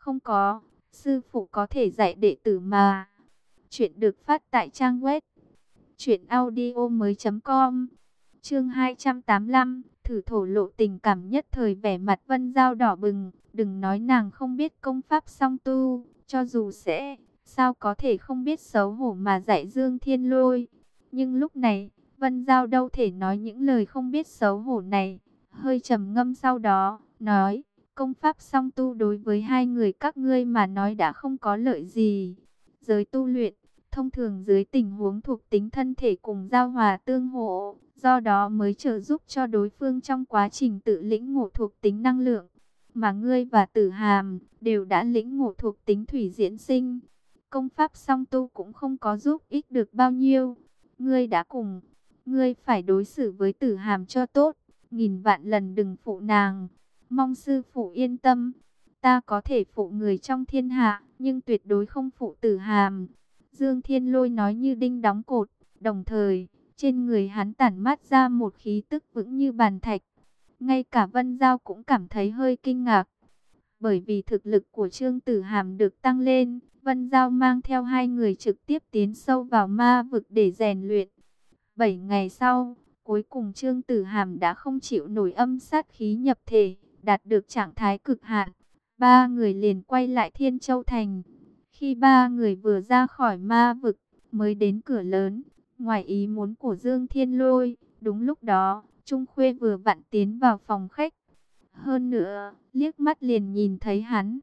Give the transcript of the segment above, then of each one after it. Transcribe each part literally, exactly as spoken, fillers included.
Không có, sư phụ có thể dạy đệ tử mà. Chuyện được phát tại trang web truyện audio mới chấm com. Chương hai trăm tám mươi lăm, thử thổ lộ tình cảm. Nhất thời vẻ mặt Vân Giao đỏ bừng, đừng nói nàng không biết công pháp song tu, cho dù sẽ, sao có thể không biết xấu hổ mà dạy Dương Thiên Lôi. Nhưng lúc này, Vân Giao đâu thể nói những lời không biết xấu hổ này, hơi trầm ngâm sau đó, nói, công pháp song tu đối với hai người các ngươi mà nói đã không có lợi gì. Giới tu luyện, thông thường dưới tình huống thuộc tính thân thể cùng giao hòa tương hỗ, do đó mới trợ giúp cho đối phương trong quá trình tự lĩnh ngộ thuộc tính năng lượng. Mà ngươi và Tử Hàm đều đã lĩnh ngộ thuộc tính thủy diễn sinh. Công pháp song tu cũng không có giúp ích được bao nhiêu. Ngươi đã cùng, ngươi phải đối xử với Tử Hàm cho tốt, nghìn vạn lần đừng phụ nàng. Mong sư phụ yên tâm, ta có thể phụ người trong thiên hạ, nhưng tuyệt đối không phụ Tử Hàm. Dương Thiên Lôi nói như đinh đóng cột, đồng thời, trên người hắn tản mát ra một khí tức vững như bàn thạch. Ngay cả Vân Giao cũng cảm thấy hơi kinh ngạc. Bởi vì thực lực của Trương Tử Hàm được tăng lên, Vân Giao mang theo hai người trực tiếp tiến sâu vào ma vực để rèn luyện. Bảy ngày sau, cuối cùng Trương Tử Hàm đã không chịu nổi âm sát khí nhập thể, đạt được trạng thái cực hạn. Ba người liền quay lại Thiên Châu Thành. Khi ba người vừa ra khỏi ma vực, mới đến cửa lớn, ngoài ý muốn của Dương Thiên Lôi, đúng lúc đó, Trung Khuê vừa vặn tiến vào phòng khách. Hơn nữa, liếc mắt liền nhìn thấy hắn.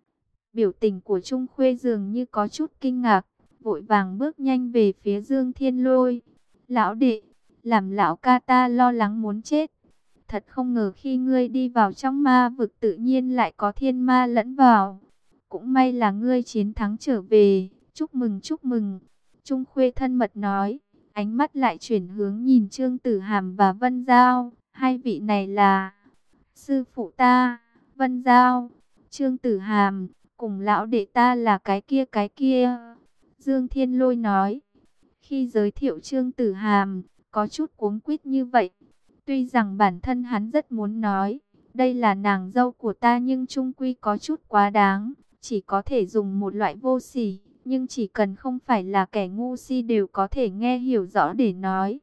Biểu tình của Trung Khuê dường như có chút kinh ngạc, vội vàng bước nhanh về phía Dương Thiên Lôi. Lão đệ, làm lão ca ta lo lắng muốn chết. Thật không ngờ khi ngươi đi vào trong ma vực tự nhiên lại có thiên ma lẫn vào. Cũng may là ngươi chiến thắng trở về, chúc mừng chúc mừng. Trung Khuê thân mật nói, ánh mắt lại chuyển hướng nhìn Trương Tử Hàm và Vân Giao. Hai vị này là sư phụ ta, Vân Giao, Trương Tử Hàm, cùng lão đệ ta là cái kia cái kia. Dương Thiên Lôi nói, khi giới thiệu Trương Tử Hàm, có chút cuống quýt như vậy. Tuy rằng bản thân hắn rất muốn nói, đây là nàng dâu của ta, nhưng chung quy có chút quá đáng. Chỉ có thể dùng một loại vô sỉ, nhưng chỉ cần không phải là kẻ ngu si đều có thể nghe hiểu rõ để nói.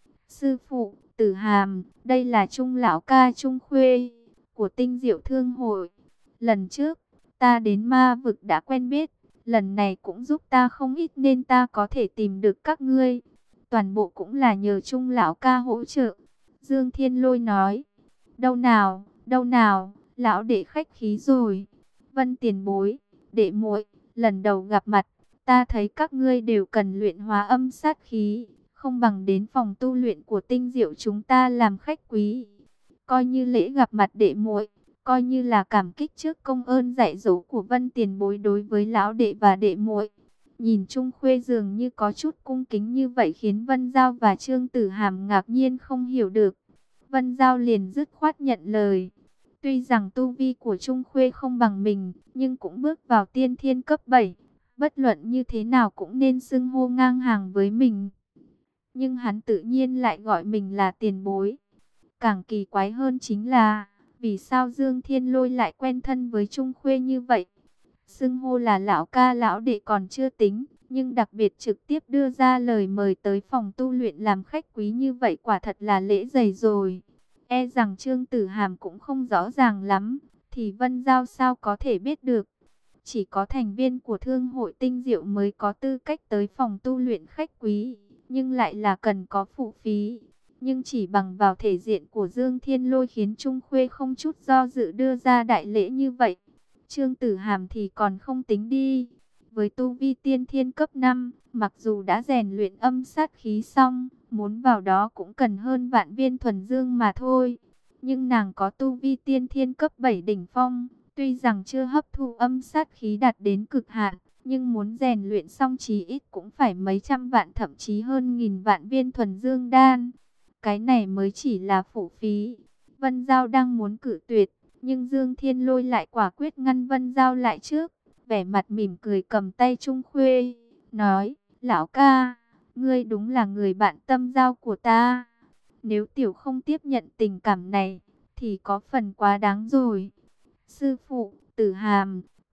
Sư phụ, Tử Hàm, đây là Trung lão ca Trung Khuê của Tinh Diệu Thương hội. Lần trước, ta đến ma vực đã quen biết, lần này cũng giúp ta không ít nên ta có thể tìm được các ngươi. Toàn bộ cũng là nhờ Trung lão ca hỗ trợ. Dương Thiên Lôi nói, đâu nào, đâu nào, lão đệ khách khí rồi. Vân tiền bối, đệ muội, lần đầu gặp mặt, ta thấy các ngươi đều cần luyện hóa âm sát khí, không bằng đến phòng tu luyện của Tinh Diệu chúng ta làm khách quý. Coi như lễ gặp mặt đệ muội, coi như là cảm kích trước công ơn dạy dỗ của Vân tiền bối đối với lão đệ và đệ muội. Nhìn Trung Khuê dường như có chút cung kính như vậy khiến Vân Giao và Trương Tử Hàm ngạc nhiên không hiểu được. Vân Giao liền dứt khoát nhận lời. Tuy rằng tu vi của Trung Khuê không bằng mình, nhưng cũng bước vào tiên thiên cấp bảy. Bất luận như thế nào cũng nên xưng hô ngang hàng với mình. Nhưng hắn tự nhiên lại gọi mình là tiền bối. Càng kỳ quái hơn chính là, vì sao Dương Thiên Lôi lại quen thân với Trung Khuê như vậy? Xưng hô là lão ca lão đệ còn chưa tính, nhưng đặc biệt trực tiếp đưa ra lời mời tới phòng tu luyện làm khách quý như vậy quả thật là lễ dày rồi. E rằng Trương Tử Hàm cũng không rõ ràng lắm, thì Vân Giao sao có thể biết được. Chỉ có thành viên của Thương hội Tinh Diệu mới có tư cách tới phòng tu luyện khách quý, nhưng lại là cần có phụ phí. Nhưng chỉ bằng vào thể diện của Dương Thiên Lôi khiến Trung Khuê không chút do dự đưa ra đại lễ như vậy. Trương Tử Hàm thì còn không tính đi. Với tu vi tiên thiên cấp năm, mặc dù đã rèn luyện âm sát khí xong, muốn vào đó cũng cần hơn vạn viên thuần dương mà thôi. Nhưng nàng có tu vi tiên thiên cấp bảy đỉnh phong, tuy rằng chưa hấp thu âm sát khí đạt đến cực hạn, nhưng muốn rèn luyện xong chí ít cũng phải mấy trăm vạn thậm chí hơn nghìn vạn viên thuần dương đan. Cái này mới chỉ là phụ phí. Vân Giao đang muốn cự tuyệt, nhưng Dương Thiên Lôi lại quả quyết ngăn Vân Giao lại trước. Vẻ mặt mỉm cười cầm tay Trung Khuê, nói, lão ca, ngươi đúng là người bạn tâm giao của ta. Nếu tiểu không tiếp nhận tình cảm này, thì có phần quá đáng rồi. Sư phụ, Tử Hàm,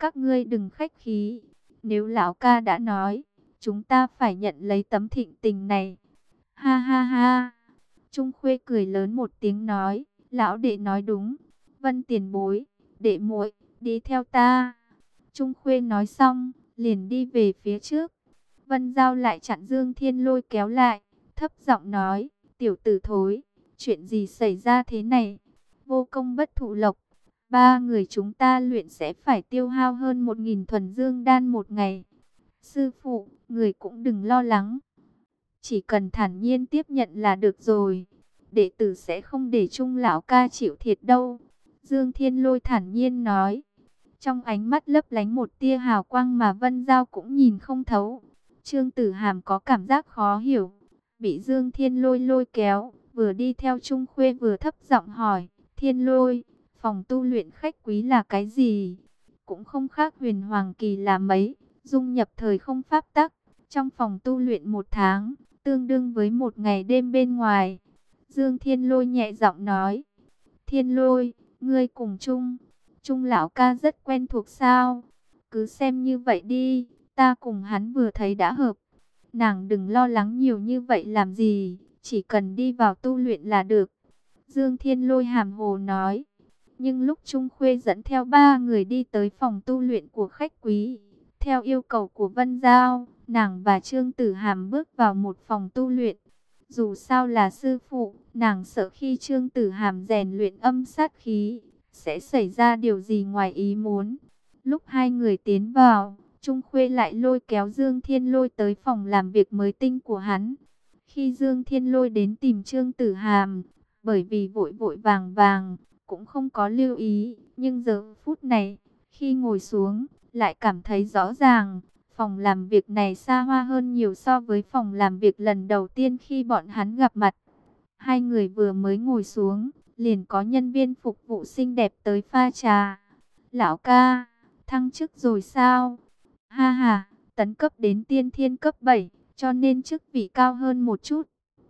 các ngươi đừng khách khí. Nếu lão ca đã nói, chúng ta phải nhận lấy tấm thịnh tình này. Ha ha ha. Trung Khuê cười lớn một tiếng nói, lão đệ nói đúng. Vân tiền bối, đệ muội, đi theo ta. Trung Khuê nói xong, liền đi về phía trước. Vân Giao lại chặn Dương Thiên Lôi kéo lại, thấp giọng nói, tiểu tử thối, chuyện gì xảy ra thế này? Vô công bất thụ lộc, ba người chúng ta luyện sẽ phải tiêu hao hơn một nghìn thuần dương đan một ngày. Sư phụ, người cũng đừng lo lắng. Chỉ cần thản nhiên tiếp nhận là được rồi. Đệ tử sẽ không để Trung lão ca chịu thiệt đâu. Dương Thiên Lôi thản nhiên nói. Trong ánh mắt lấp lánh một tia hào quang mà Vân Giao cũng nhìn không thấu. Trương Tử Hàm có cảm giác khó hiểu. Bị Dương Thiên Lôi lôi kéo, vừa đi theo Trung Khuê vừa thấp giọng hỏi. Thiên Lôi, phòng tu luyện khách quý là cái gì? Cũng không khác Huyền Hoàng Kỳ là mấy, dung nhập thời không pháp tắc. Trong phòng tu luyện một tháng, tương đương với một ngày đêm bên ngoài. Dương Thiên Lôi nhẹ giọng nói. Thiên Lôi, ngươi cùng Trung, Trung lão ca rất quen thuộc sao? Cứ xem như vậy đi, ta cùng hắn vừa thấy đã hợp. Nàng đừng lo lắng nhiều như vậy làm gì, chỉ cần đi vào tu luyện là được. Dương Thiên Lôi hàm hồ nói. Nhưng lúc Trung Khuê dẫn theo ba người đi tới phòng tu luyện của khách quý, theo yêu cầu của Vân Giao, nàng và Trương Tử Hàm bước vào một phòng tu luyện. Dù sao là sư phụ, nàng sợ khi Trương Tử Hàm rèn luyện âm sát khí, sẽ xảy ra điều gì ngoài ý muốn. Lúc hai người tiến vào, Trung Khuê lại lôi kéo Dương Thiên Lôi tới phòng làm việc mới tinh của hắn. Khi Dương Thiên Lôi đến tìm Trương Tử Hàm, bởi vì vội vội vàng vàng, cũng không có lưu ý, nhưng giờ phút này, khi ngồi xuống, lại cảm thấy rõ ràng, phòng làm việc này xa hoa hơn nhiều so với phòng làm việc lần đầu tiên khi bọn hắn gặp mặt. Hai người vừa mới ngồi xuống, liền có nhân viên phục vụ xinh đẹp tới pha trà. Lão ca, thăng chức rồi sao? Ha ha, tấn cấp đến tiên thiên cấp bảy, cho nên chức vị cao hơn một chút.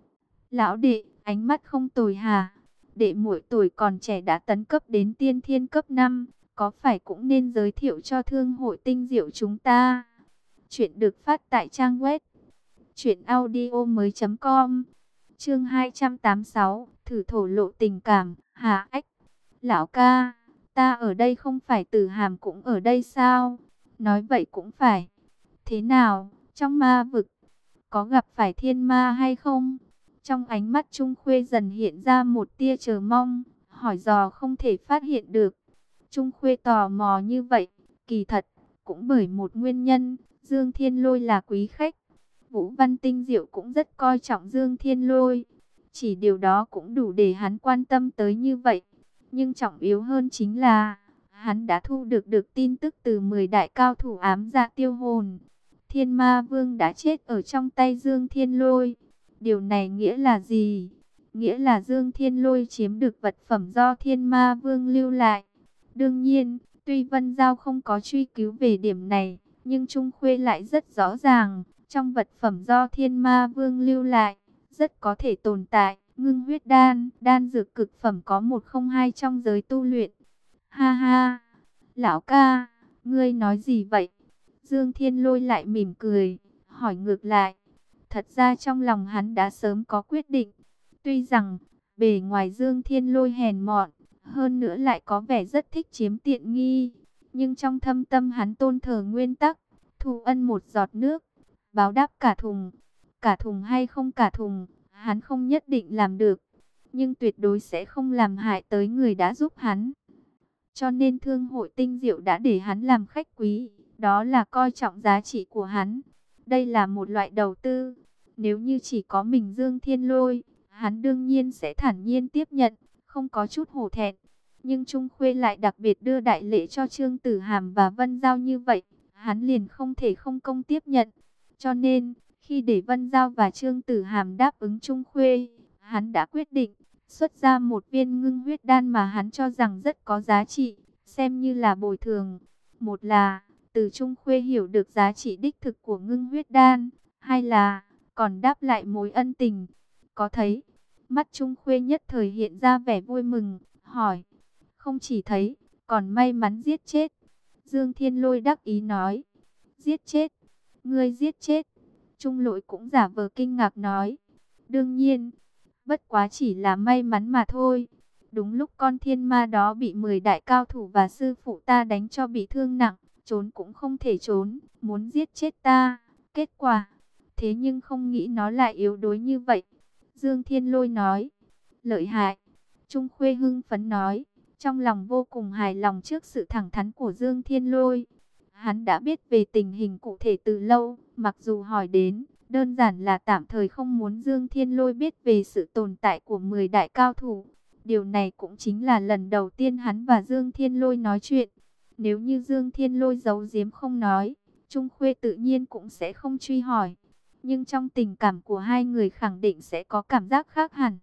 Lão đệ, ánh mắt không tồi hà. Đệ muội tuổi còn trẻ đã tấn cấp đến tiên thiên cấp năm, có phải cũng nên giới thiệu cho thương hội tinh diệu chúng ta? Chuyện được phát tại trang web truyện audio mới chấm com. Chương hai trăm tám mươi sáu, thử thổ lộ tình cảm. Hà ách, lão ca, ta ở đây không phải Tử Hàm cũng ở đây sao? Nói vậy cũng phải. Thế nào, trong ma vực, có gặp phải thiên ma hay không? Trong ánh mắt Trung Khuê dần hiện ra một tia chờ mong, hỏi dò không thể phát hiện được. Trung Khuê tò mò như vậy, kỳ thật, cũng bởi một nguyên nhân, Dương Thiên Lôi là quý khách. Vũ Văn Tinh Diệu cũng rất coi trọng Dương Thiên Lôi. Chỉ điều đó cũng đủ để hắn quan tâm tới như vậy. Nhưng trọng yếu hơn chính là, hắn đã thu được được tin tức từ mười đại cao thủ ám dạ tiêu hồn. Thiên Ma Vương đã chết ở trong tay Dương Thiên Lôi. Điều này nghĩa là gì? Nghĩa là Dương Thiên Lôi chiếm được vật phẩm do Thiên Ma Vương lưu lại. Đương nhiên, tuy Vân Giao không có truy cứu về điểm này, nhưng Trung Khuê lại rất rõ ràng, trong vật phẩm do Thiên Ma Vương lưu lại, rất có thể tồn tại ngưng huyết đan, đan dược cực phẩm có một không hai trong giới tu luyện. Ha ha, lão ca, ngươi nói gì vậy? Dương Thiên Lôi lại mỉm cười, hỏi ngược lại. Thật ra trong lòng hắn đã sớm có quyết định. Tuy rằng, bề ngoài Dương Thiên Lôi hèn mọn, hơn nữa lại có vẻ rất thích chiếm tiện nghi. Nhưng trong thâm tâm hắn tôn thờ nguyên tắc, thù ân một giọt nước, báo đáp cả thùng. Cả thùng hay không cả thùng, hắn không nhất định làm được. Nhưng tuyệt đối sẽ không làm hại tới người đã giúp hắn. Cho nên thương hội tinh diệu đã để hắn làm khách quý. Đó là coi trọng giá trị của hắn. Đây là một loại đầu tư. Nếu như chỉ có mình Dương Thiên Lôi, hắn đương nhiên sẽ thản nhiên tiếp nhận, không có chút hổ thẹn. Nhưng Trung Khuê lại đặc biệt đưa đại lễ cho Trương Tử Hàm và Vân Giao như vậy, hắn liền không thể không công tiếp nhận. Cho nên, khi để Vân Giao và Trương Tử Hàm đáp ứng Trung Khuê, hắn đã quyết định xuất ra một viên ngưng huyết đan mà hắn cho rằng rất có giá trị, xem như là bồi thường. Một là, từ Trung Khuê hiểu được giá trị đích thực của ngưng huyết đan, hai là, còn đáp lại mối ân tình. Có thấy, mắt Trung Khuê nhất thời hiện ra vẻ vui mừng, hỏi, không chỉ thấy, còn may mắn giết chết. Dương Thiên Lôi đắc ý nói, giết chết, ngươi giết chết. Trung Lỗi cũng giả vờ kinh ngạc nói, đương nhiên, bất quá chỉ là may mắn mà thôi. Đúng lúc con thiên ma đó bị mười đại cao thủ và sư phụ ta đánh cho bị thương nặng, trốn cũng không thể trốn, muốn giết chết ta. Kết quả, thế nhưng không nghĩ nó lại yếu đuối như vậy. Dương Thiên Lôi nói, lợi hại. Trung Khuê hưng phấn nói, trong lòng vô cùng hài lòng trước sự thẳng thắn của Dương Thiên Lôi. Hắn đã biết về tình hình cụ thể từ lâu, mặc dù hỏi đến, đơn giản là tạm thời không muốn Dương Thiên Lôi biết về sự tồn tại của mười đại cao thủ. Điều này cũng chính là lần đầu tiên hắn và Dương Thiên Lôi nói chuyện. Nếu như Dương Thiên Lôi giấu giếm không nói, Trung Khuê tự nhiên cũng sẽ không truy hỏi. Nhưng trong tình cảm của hai người khẳng định sẽ có cảm giác khác hẳn.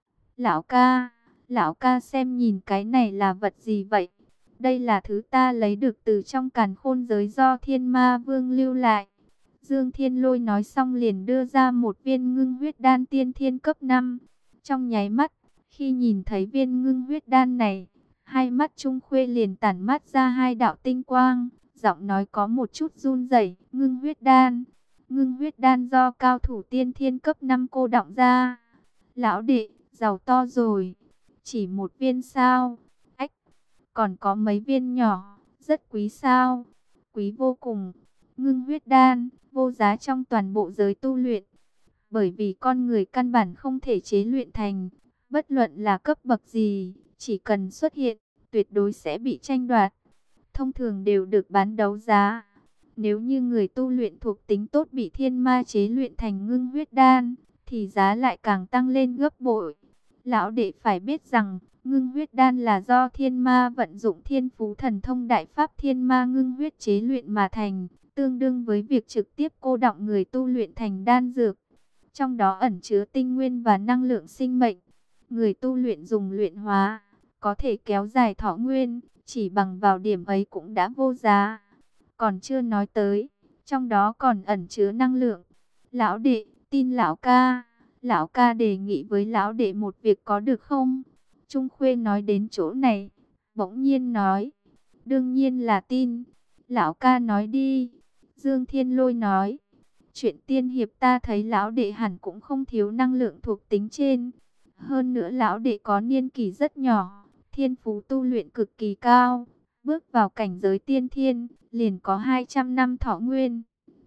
Lão ca, lão ca xem nhìn cái này là vật gì vậy? Đây là thứ ta lấy được từ trong càn khôn giới do Thiên Ma Vương lưu lại. Dương Thiên Lôi nói xong liền đưa ra một viên ngưng huyết đan tiên thiên cấp năm. Trong nháy mắt, khi nhìn thấy viên ngưng huyết đan này, hai mắt Trung Khuê liền tản mát ra hai đạo tinh quang, giọng nói có một chút run rẩy, ngưng huyết đan. Ngưng huyết đan do cao thủ tiên thiên cấp năm cô đọng ra. Lão đệ, giàu to rồi. Chỉ một viên sao? Ách, còn có mấy viên nhỏ, rất quý sao? Quý vô cùng. Ngưng huyết đan, vô giá trong toàn bộ giới tu luyện. Bởi vì con người căn bản không thể chế luyện thành, bất luận là cấp bậc gì, chỉ cần xuất hiện, tuyệt đối sẽ bị tranh đoạt. Thông thường đều được bán đấu giá. Nếu như người tu luyện thuộc tính tốt bị thiên ma chế luyện thành ngưng huyết đan, thì giá lại càng tăng lên gấp bội. Lão đệ phải biết rằng, ngưng huyết đan là do thiên ma vận dụng thiên phú thần thông đại pháp thiên ma ngưng huyết chế luyện mà thành, tương đương với việc trực tiếp cô đọng người tu luyện thành đan dược. Trong đó ẩn chứa tinh nguyên và năng lượng sinh mệnh. Người tu luyện dùng luyện hóa, có thể kéo dài thọ nguyên, chỉ bằng vào điểm ấy cũng đã vô giá. Còn chưa nói tới, trong đó còn ẩn chứa năng lượng. Lão đệ, tin lão ca. Lão ca đề nghị với lão đệ một việc có được không? Trung Khuê nói đến chỗ này, bỗng nhiên nói, đương nhiên là tin. Lão ca nói đi. Dương Thiên Lôi nói, chuyện tiên hiệp ta thấy lão đệ hẳn cũng không thiếu năng lượng thuộc tính trên. Hơn nữa lão đệ có niên kỷ rất nhỏ, thiên phú tu luyện cực kỳ cao. Bước vào cảnh giới tiên thiên, liền có hai trăm năm thọ nguyên.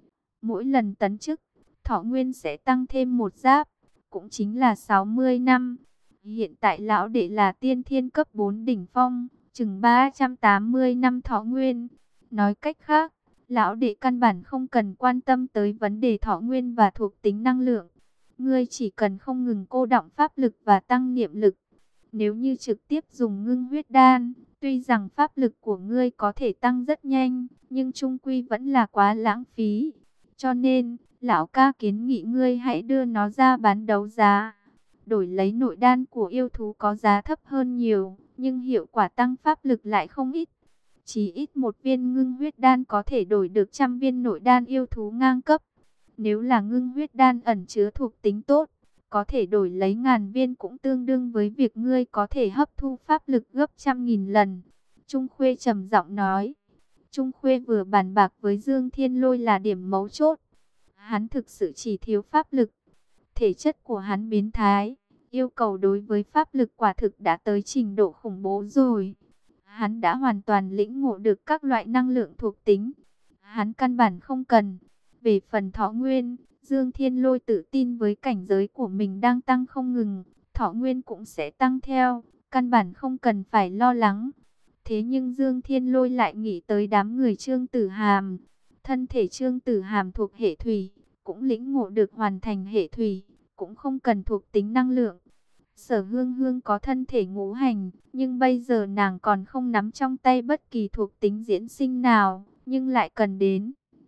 Mỗi lần tấn chức, thọ nguyên sẽ tăng thêm một giáp, cũng chính là sáu mươi năm. Hiện tại lão đệ là tiên thiên cấp bốn đỉnh phong, chừng ba trăm tám mươi năm thọ nguyên. Nói cách khác, lão đệ căn bản không cần quan tâm tới vấn đề thọ nguyên và thuộc tính năng lượng. Ngươi chỉ cần không ngừng cô đọng pháp lực và tăng niệm lực. Nếu như trực tiếp dùng ngưng huyết đan, tuy rằng pháp lực của ngươi có thể tăng rất nhanh, nhưng chung quy vẫn là quá lãng phí. Cho nên, lão ca kiến nghị ngươi hãy đưa nó ra bán đấu giá. Đổi lấy nội đan của yêu thú có giá thấp hơn nhiều, nhưng hiệu quả tăng pháp lực lại không ít. Chỉ ít một viên ngưng huyết đan có thể đổi được trăm viên nội đan yêu thú ngang cấp. Nếu là ngưng huyết đan ẩn chứa thuộc tính tốt, có thể đổi lấy ngàn viên cũng tương đương với việc ngươi có thể hấp thu pháp lực gấp trăm nghìn lần. Trung Khuê trầm giọng nói. Trung Khuê vừa bàn bạc với Dương Thiên Lôi là điểm mấu chốt. Hắn thực sự chỉ thiếu pháp lực. Thể chất của hắn biến thái, yêu cầu đối với pháp lực quả thực đã tới trình độ khủng bố rồi. Hắn đã hoàn toàn lĩnh ngộ được các loại năng lượng thuộc tính. Hắn căn bản không cần. Về phần thọ nguyên, Dương Thiên Lôi tự tin với cảnh giới của mình đang tăng không ngừng, thọ nguyên cũng sẽ tăng theo, căn bản không cần phải lo lắng. Thế nhưng Dương Thiên Lôi lại nghĩ tới đám người Trương Tử Hàm. Thân thể Trương Tử Hàm thuộc hệ thủy, cũng lĩnh ngộ được hoàn thành hệ thủy, cũng không cần thuộc tính năng lượng. Sở Hương Hương có thân thể ngũ hành, nhưng bây giờ nàng còn không nắm trong tay bất kỳ thuộc tính diễn sinh nào, nhưng lại cần đến.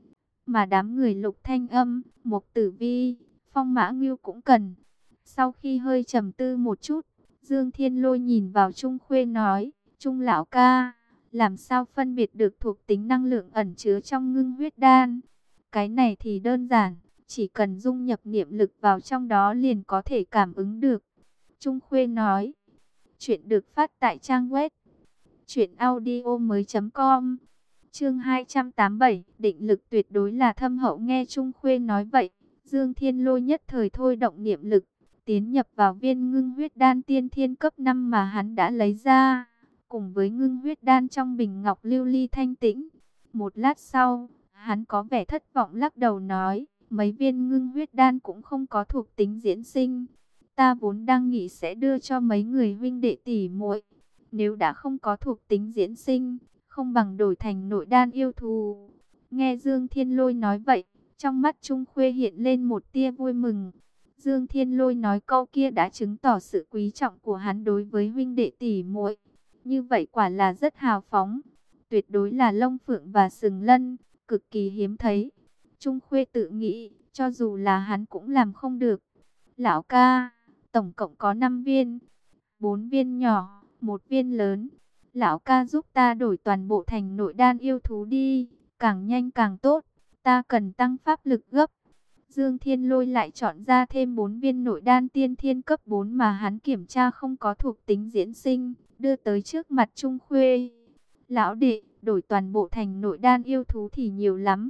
Mà đám người Lục Thanh Âm, Mộc Tử Vi, Phong Mã Ngưu cũng cần. Sau khi hơi trầm tư một chút, Dương Thiên Lôi nhìn vào Trung Khuê nói, Trung lão ca, làm sao phân biệt được thuộc tính năng lượng ẩn chứa trong ngưng huyết đan? Cái này thì đơn giản, chỉ cần dung nhập niệm lực vào trong đó liền có thể cảm ứng được. Trung Khuê nói, chuyện được phát tại trang web truyện audio mới chấm com. Chương hai trăm tám mươi bảy, định lực tuyệt đối là thâm hậu. Nghe Trung Khuê nói vậy, Dương Thiên Lôi nhất thời thôi động niệm lực, tiến nhập vào viên ngưng huyết đan tiên thiên cấp năm mà hắn đã lấy ra, cùng với ngưng huyết đan trong bình ngọc lưu ly thanh tĩnh. Một lát sau, hắn có vẻ thất vọng lắc đầu nói, mấy viên ngưng huyết đan cũng không có thuộc tính diễn sinh. Ta vốn đang nghĩ sẽ đưa cho mấy người huynh đệ tỷ muội, nếu đã không có thuộc tính diễn sinh, không bằng đổi thành nội đan yêu thù. Nghe Dương Thiên Lôi nói vậy, trong mắt Trung Khuê hiện lên một tia vui mừng. Dương Thiên Lôi nói câu kia đã chứng tỏ sự quý trọng của hắn đối với huynh đệ tỷ muội. Như vậy quả là rất hào phóng, tuyệt đối là long phượng và sừng lân, cực kỳ hiếm thấy. Trung Khuê tự nghĩ, cho dù là hắn cũng làm không được. Lão ca, tổng cộng có năm viên, bốn viên nhỏ, một viên lớn. Lão ca giúp ta đổi toàn bộ thành nội đan yêu thú đi, càng nhanh càng tốt, ta cần tăng pháp lực gấp. Dương Thiên Lôi lại chọn ra thêm bốn viên nội đan tiên thiên cấp bốn mà hắn kiểm tra không có thuộc tính diễn sinh, đưa tới trước mặt Trung Khuê. Lão đệ, đổi toàn bộ thành nội đan yêu thú thì nhiều lắm.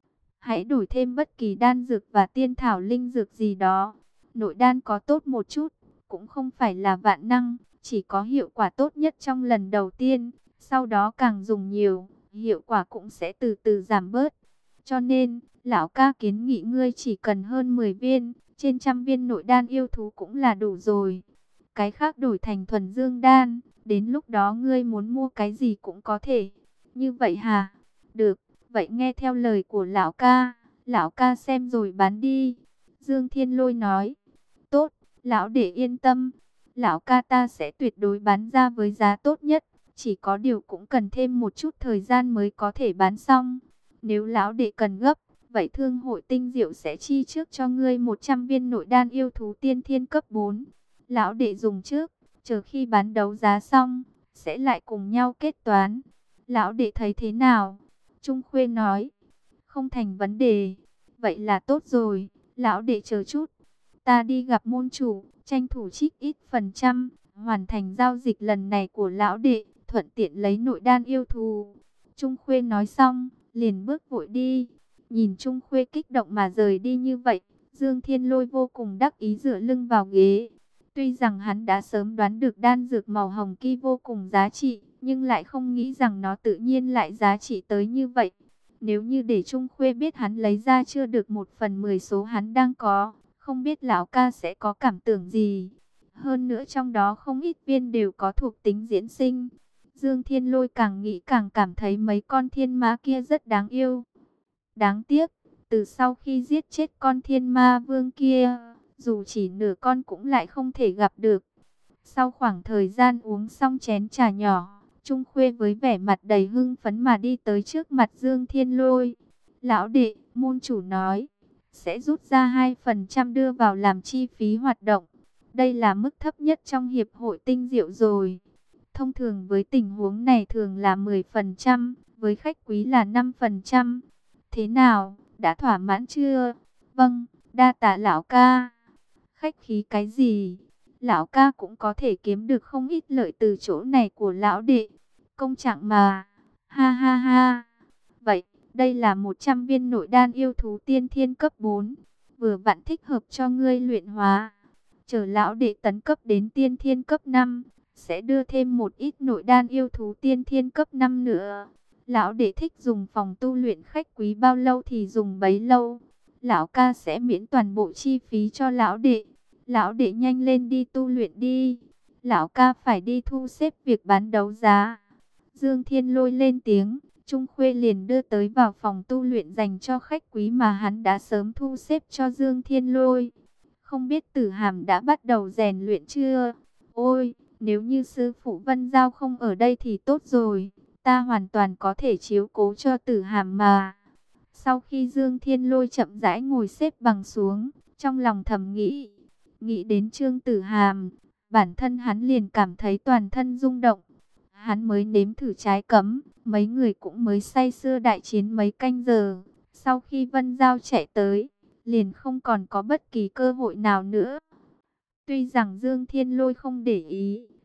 Hãy đổi thêm bất kỳ đan dược và tiên thảo linh dược gì đó. Nội đan có tốt một chút, cũng không phải là vạn năng, chỉ có hiệu quả tốt nhất trong lần đầu tiên, sau đó càng dùng nhiều, hiệu quả cũng sẽ từ từ giảm bớt. Cho nên, lão ca kiến nghị ngươi chỉ cần hơn mười viên, trên trăm viên nội đan yêu thú cũng là đủ rồi. Cái khác đổi thành thuần dương đan, đến lúc đó ngươi muốn mua cái gì cũng có thể. Như vậy hả? Được, vậy nghe theo lời của lão ca, lão ca xem rồi bán đi. Dương Thiên Lôi nói, tốt, lão để yên tâm, lão ca ta sẽ tuyệt đối bán ra với giá tốt nhất, chỉ có điều cũng cần thêm một chút thời gian mới có thể bán xong. Nếu lão đệ cần gấp, vậy thương hội tinh diệu sẽ chi trước cho ngươi một trăm viên nội đan yêu thú tiên thiên cấp bốn. Lão đệ dùng trước, chờ khi bán đấu giá xong, sẽ lại cùng nhau kết toán. Lão đệ thấy thế nào? Trung Khuê nói, không thành vấn đề. Vậy là tốt rồi, lão đệ chờ chút. Ta đi gặp môn chủ, tranh thủ trích ít phần trăm, hoàn thành giao dịch lần này của lão đệ, thuận tiện lấy nội đan yêu thù. Trung Khuê nói xong, liền bước vội đi. Nhìn Trung Khuê kích động mà rời đi như vậy, Dương Thiên Lôi vô cùng đắc ý dựa lưng vào ghế. Tuy rằng hắn đã sớm đoán được đan dược màu hồng kia vô cùng giá trị, nhưng lại không nghĩ rằng nó tự nhiên lại giá trị tới như vậy. Nếu như để Trung Khuê biết hắn lấy ra chưa được một phần mười số hắn đang có, không biết lão ca sẽ có cảm tưởng gì. Hơn nữa trong đó không ít viên đều có thuộc tính diễn sinh. Dương Thiên Lôi càng nghĩ càng cảm thấy mấy con thiên ma kia rất đáng yêu. Đáng tiếc, từ sau khi giết chết con thiên ma vương kia, dù chỉ nửa con cũng lại không thể gặp được. Sau khoảng thời gian uống xong chén trà nhỏ, Trung Khuê với vẻ mặt đầy hưng phấn mà đi tới trước mặt Dương Thiên Lôi. Lão đệ, môn chủ nói, sẽ rút ra hai phần trăm đưa vào làm chi phí hoạt động. Đây là mức thấp nhất trong hiệp hội tinh diệu rồi. Thông thường với tình huống này thường là mười phần trăm, với khách quý là năm phần trăm. Thế nào, đã thỏa mãn chưa? Vâng, đa tạ lão ca. Khách khí cái gì? Lão ca cũng có thể kiếm được không ít lợi từ chỗ này của lão đệ. Công trạng mà. Ha ha ha. Vậy, đây là một trăm viên nội đan yêu thú tiên thiên cấp bốn. Vừa vặn thích hợp cho ngươi luyện hóa. Chờ lão đệ tấn cấp đến tiên thiên cấp năm, sẽ đưa thêm một ít nội đan yêu thú tiên thiên cấp năm nữa. Lão đệ thích dùng phòng tu luyện khách quý bao lâu thì dùng bấy lâu. Lão ca sẽ miễn toàn bộ chi phí cho lão đệ. Lão đệ nhanh lên đi tu luyện đi. Lão ca phải đi thu xếp việc bán đấu giá. Dương Thiên Lôi lên tiếng, Trung Khuê liền đưa tới vào phòng tu luyện dành cho khách quý mà hắn đã sớm thu xếp cho Dương Thiên Lôi. Không biết Tử Hàm đã bắt đầu rèn luyện chưa? Ôi, nếu như sư phụ Vân Giao không ở đây thì tốt rồi. Ta hoàn toàn có thể chiếu cố cho Tử Hàm mà. Sau khi Dương Thiên Lôi chậm rãi ngồi xếp bằng xuống, trong lòng thầm nghĩ, nghĩ đến Trương Tử Hàm, bản thân hắn liền cảm thấy toàn thân rung động. Hắn mới nếm thử trái cấm, mấy người cũng mới say sưa đại chiến mấy canh giờ. Sau khi Vân Giao chạy tới, liền không còn có bất kỳ cơ hội nào nữa. Tuy rằng Dương Thiên Lôi không để ý,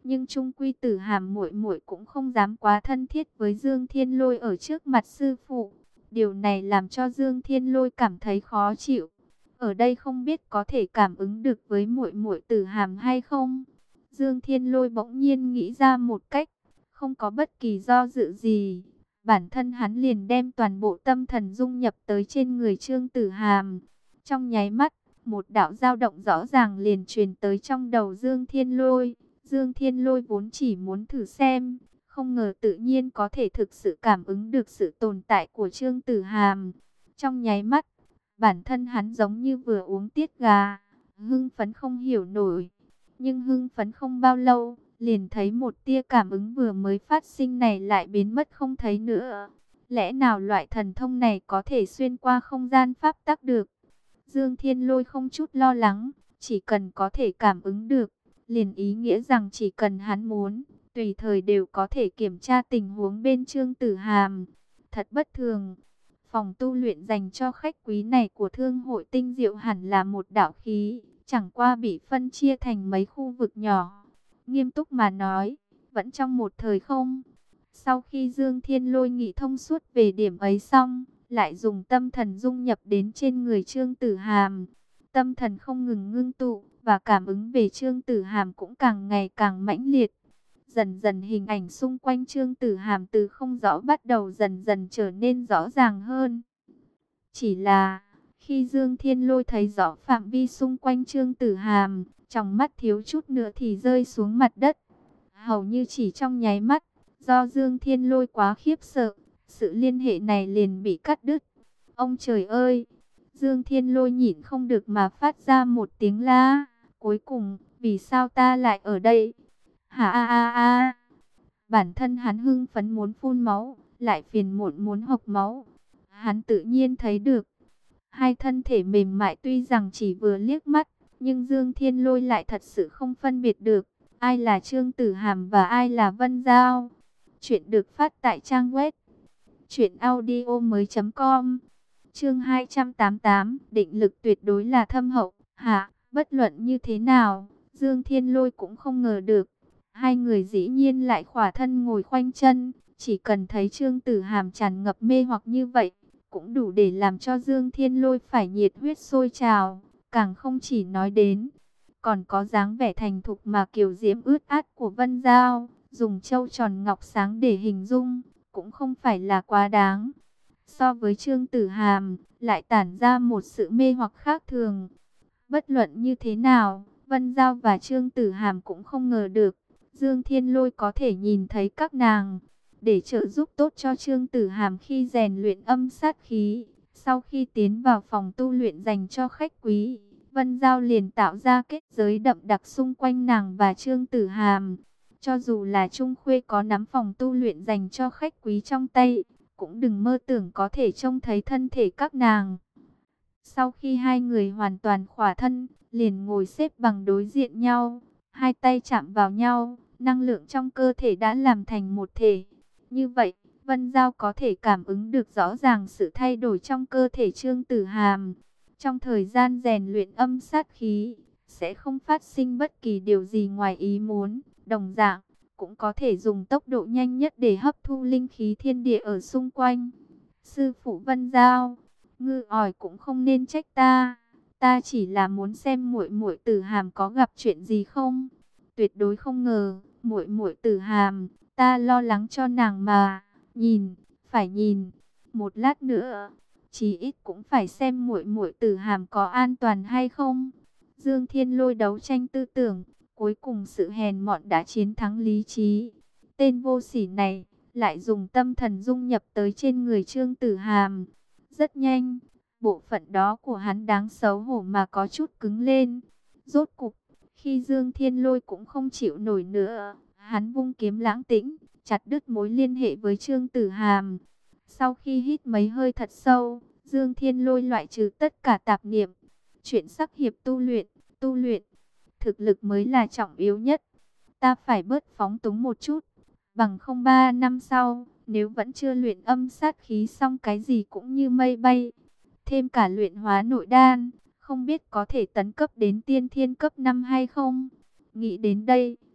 Nhưng chung quy Tử Hàm muội muội cũng không dám quá thân thiết với Dương Thiên Lôi ở trước mặt sư phụ. Điều này làm cho Dương Thiên Lôi cảm thấy khó chịu. Ở đây không biết có thể cảm ứng được với muội muội Tử Hàm hay không. Dương Thiên Lôi bỗng nhiên nghĩ ra một cách, không có bất kỳ do dự gì. Bản thân hắn liền đem toàn bộ tâm thần dung nhập tới trên người Trương Tử Hàm. Trong nháy mắt, một đạo dao động rõ ràng liền truyền tới trong đầu Dương Thiên Lôi. Dương Thiên Lôi vốn chỉ muốn thử xem, không ngờ tự nhiên có thể thực sự cảm ứng được sự tồn tại của Trương Tử Hàm. Trong nháy mắt, bản thân hắn giống như vừa uống tiết gà, hưng phấn không hiểu nổi. Nhưng hưng phấn không bao lâu, liền thấy một tia cảm ứng vừa mới phát sinh này lại biến mất không thấy nữa. Lẽ nào loại thần thông này có thể xuyên qua không gian pháp tắc được? Dương Thiên Lôi không chút lo lắng, chỉ cần có thể cảm ứng được, liền ý nghĩa rằng chỉ cần hắn muốn, tùy thời đều có thể kiểm tra tình huống bên Trương Tử Hàm. Thật bất thường. Phòng tu luyện dành cho khách quý này của Thương hội Tinh Diệu hẳn là một đạo khí, chẳng qua bị phân chia thành mấy khu vực nhỏ. Nghiêm túc mà nói, vẫn trong một thời không. Sau khi Dương Thiên Lôi nghĩ thông suốt về điểm ấy xong, lại dùng tâm thần dung nhập đến trên người Trương Tử Hàm. Tâm thần không ngừng ngưng tụ, và cảm ứng về Trương Tử Hàm cũng càng ngày càng mãnh liệt. Dần dần hình ảnh xung quanh Trương Tử Hàm từ không rõ bắt đầu dần dần trở nên rõ ràng hơn. Chỉ là, khi Dương Thiên Lôi thấy rõ phạm vi xung quanh Trương Tử Hàm, trong mắt thiếu chút nữa thì rơi xuống mặt đất. Hầu như chỉ trong nháy mắt, do Dương Thiên Lôi quá khiếp sợ, sự liên hệ này liền bị cắt đứt. Ông trời ơi! Dương Thiên Lôi nhịn không được mà phát ra một tiếng la. Cuối cùng, vì sao ta lại ở đây? Hả a a a! Bản thân hắn hưng phấn muốn phun máu, lại phiền muộn muốn hộc máu. Hắn tự nhiên thấy được. Hai thân thể mềm mại tuy rằng chỉ vừa liếc mắt, nhưng Dương Thiên Lôi lại thật sự không phân biệt được. Ai là Trương Tử Hàm và ai là Vân Giao? Chuyện được phát tại trang web truyện audio mới chấm com. Chương hai trăm tám mươi tám, định lực tuyệt đối là thâm hậu. Hả, bất luận như thế nào, Dương Thiên Lôi cũng không ngờ được. Hai người dĩ nhiên lại khỏa thân ngồi khoanh chân, chỉ cần thấy Trương Tử Hàm tràn ngập mê hoặc như vậy, cũng đủ để làm cho Dương Thiên Lôi phải nhiệt huyết sôi trào. Càng không chỉ nói đến, còn có dáng vẻ thành thục mà kiều diễm ướt át của Vân Giao, dùng châu tròn ngọc sáng để hình dung, cũng không phải là quá đáng. So với Trương Tử Hàm, lại tản ra một sự mê hoặc khác thường. Bất luận như thế nào, Vân Giao và Trương Tử Hàm cũng không ngờ được Dương Thiên Lôi có thể nhìn thấy các nàng. Để trợ giúp tốt cho Trương Tử Hàm khi rèn luyện âm sát khí, sau khi tiến vào phòng tu luyện dành cho khách quý, Vân Giao liền tạo ra kết giới đậm đặc xung quanh nàng và Trương Tử Hàm. Cho dù là Trung Khuê có nắm phòng tu luyện dành cho khách quý trong tay, cũng đừng mơ tưởng có thể trông thấy thân thể các nàng. Sau khi hai người hoàn toàn khỏa thân, liền ngồi xếp bằng đối diện nhau, hai tay chạm vào nhau, năng lượng trong cơ thể đã làm thành một thể. Như vậy, Vân Giao có thể cảm ứng được rõ ràng sự thay đổi trong cơ thể Trương Tử Hàm. Trong thời gian rèn luyện âm sát khí, sẽ không phát sinh bất kỳ điều gì ngoài ý muốn. Đồng dạng, cũng có thể dùng tốc độ nhanh nhất để hấp thu linh khí thiên địa ở xung quanh. Sư phụ Vân Giao, ngư ỏi cũng không nên trách ta. Ta chỉ là muốn xem muội muội Tử Hàm có gặp chuyện gì không. Tuyệt đối không ngờ, muội muội Tử Hàm, ta lo lắng cho nàng mà. Nhìn, phải nhìn. Một lát nữa, chí ít cũng phải xem muội muội Tử Hàm có an toàn hay không. Dương Thiên Lôi đấu tranh tư tưởng, cuối cùng sự hèn mọn đã chiến thắng lý trí. Tên vô sỉ này lại dùng tâm thần dung nhập tới trên người Trương Tử Hàm. Rất nhanh, bộ phận đó của hắn đáng xấu hổ mà có chút cứng lên. Rốt cục, khi Dương Thiên Lôi cũng không chịu nổi nữa, hắn vung kiếm lãng tĩnh, chặt đứt mối liên hệ với Trương Tử Hàm. Sau khi hít mấy hơi thật sâu, Dương Thiên Lôi loại trừ tất cả tạp niệm. Chuyện sắc hiệp tu luyện, tu luyện, thực lực mới là trọng yếu nhất. Ta phải bớt phóng túng một chút, bằng không ba năm sau, nếu vẫn chưa luyện âm sát khí xong cái gì cũng như mây bay. Thêm cả luyện hóa nội đan, không biết có thể tấn cấp đến tiên thiên cấp năm hay không. Nghĩ đến đây,